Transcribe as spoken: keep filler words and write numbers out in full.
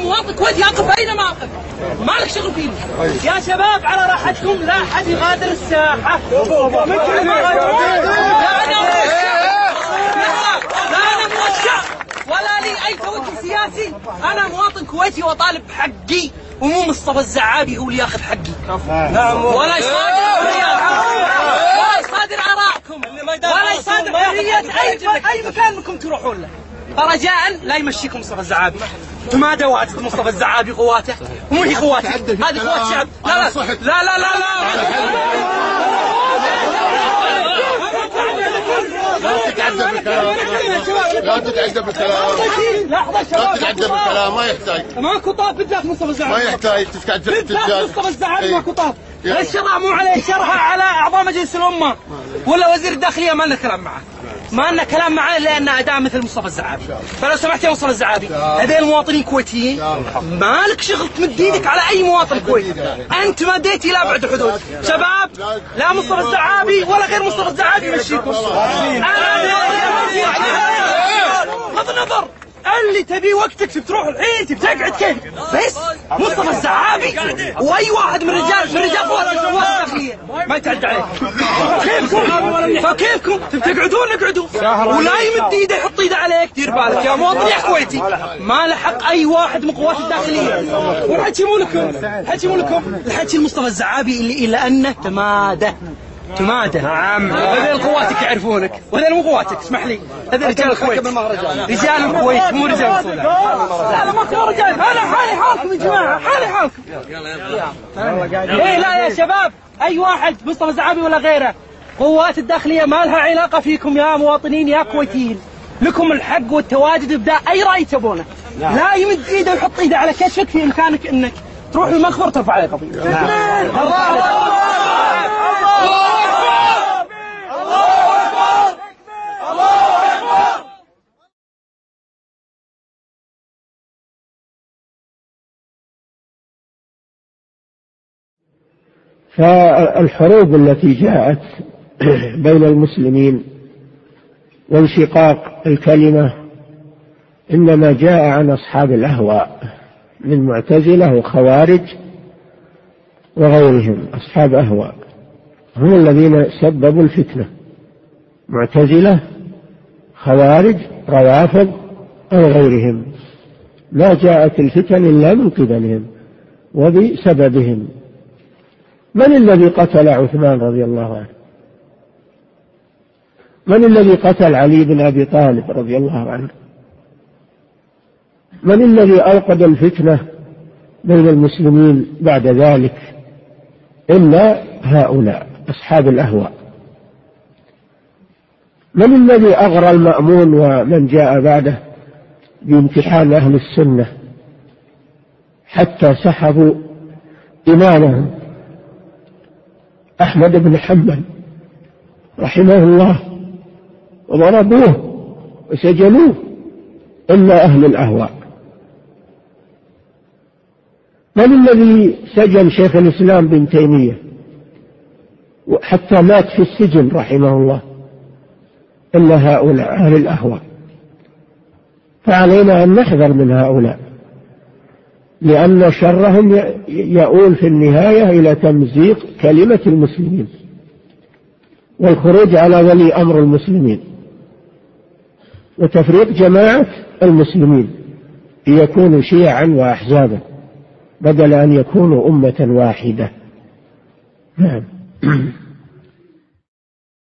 مواطن كويتي أقف أينما أقف، ما لك شغل فيني. يا شباب على راحتكم، لا أحد يغادر الساحة. لا أنا موشع ولا لي أي توجه سياسي، أنا مواطن كويتي وطالب بحقي، ومو مصطفى الزعابي هو اللي ياخذ حقي. ولا يصادر ولا يصادر آراءكم ولا يصادر حرية أي أي مكان منكم تروحون له. فرجاء لا يمشيكم مصطفى الزعابي. ما دوات مصطفى الزعابي قواته، ومو هي قواته، هذه قوات شعب. لا لا لا لا لا لا تتعدى بالكلام، لا تتعدى بالكلام، لا تتعدى بالكلام، ما يحتاج. ماكو طاف بالذات مصطفى الزعابي، ما يحتاج تتعدى بالذات مصطفى الزعابي. ماكو طاف. الشرع مو عليه، الشرع على أعضاء مجلس الأمة ولا وزير الداخلية. ما لنا كلام معه، ما لنا كلام معه لأن أداء مثل مصطفى الزعابي. فلو سمحت يا مصطفى الزعابي، هذين المواطنين كويتيين، ما لك شغل تمد ايدك على أي مواطن كويتي. أنت مديت إلى أبعد حدود. شباب، لا مصطفى الزعابي ولا غير مصطفى الزعابي يمشيكم. بغض النظر اللي تبي وقتك تروح الحين تبي تقعد كيف، بس مصطفى الزعابي واي واحد من رجال من رجال قوات الداخليه ما يتعدى عليه. كيفكم فكيفكم تقعدون اقعدوا، ولا يمد ايده يحط ايده عليك. دير بالك يا مواطن يا كويتي، ما له حق اي واحد من قوات الداخليه. والحكي مو لكم، الحكي مو لكم، الحكي مصطفى الزعابي اللي الا انه تماده تماده. نعم، هذول قواتك يعرفونك وهذول مو قواتك. اسمح لي، هذول رجال الكويت، رجال الكويت مو رجال الصومال. لا لا ماكو رجال، انا حالي حالكم يا جماعه، حالي حالكم. ايه لا يا شباب، اي واحد مصطفى الزعابي ولا غيره، قوات الداخليه ما لها علاقه فيكم يا مواطنين يا كويتيين. لكم الحق والتواجد بدا اي راي تبونه. لا يمد ايده ويحط ايده على كتفك، في امكانك انك تروح المخبر ترفع عليه قضيه. فالحروب التي جاءت بين المسلمين وانشقاق الكلمة إنما جاء عن أصحاب الأهواء من معتزلة وخوارج وغيرهم. أصحاب أهواء هم الذين سببوا الفتنة، معتزلة خوارج روافض أو غيرهم. ما جاءت الفتن إلا من قبلهم وبسببهم. من الذي قتل عثمان رضي الله عنه؟ من الذي قتل علي بن أبي طالب رضي الله عنه؟ من الذي أوقد الفتنة بين المسلمين بعد ذلك إلا هؤلاء أصحاب الأهواء. من الذي أغرى المأمون ومن جاء بعده بامتحان أهل السنة حتى سحبوا إمامهم أحمد بن حنبل رحمه الله وضربوه وسجنوه إلا أهل الأهواء؟ من الذي سجن شيخ الإسلام بن تيمية حتى مات في السجن رحمه الله إلا هؤلاء أهل الأهواء؟ فعلينا أن نحذر من هؤلاء، لأن شرهم يؤول في النهاية إلى تمزيق كلمة المسلمين والخروج على ولي أمر المسلمين وتفريق جماعة المسلمين ليكونوا شيعا وأحزابا بدل أن يكونوا أمة واحدة. نعم.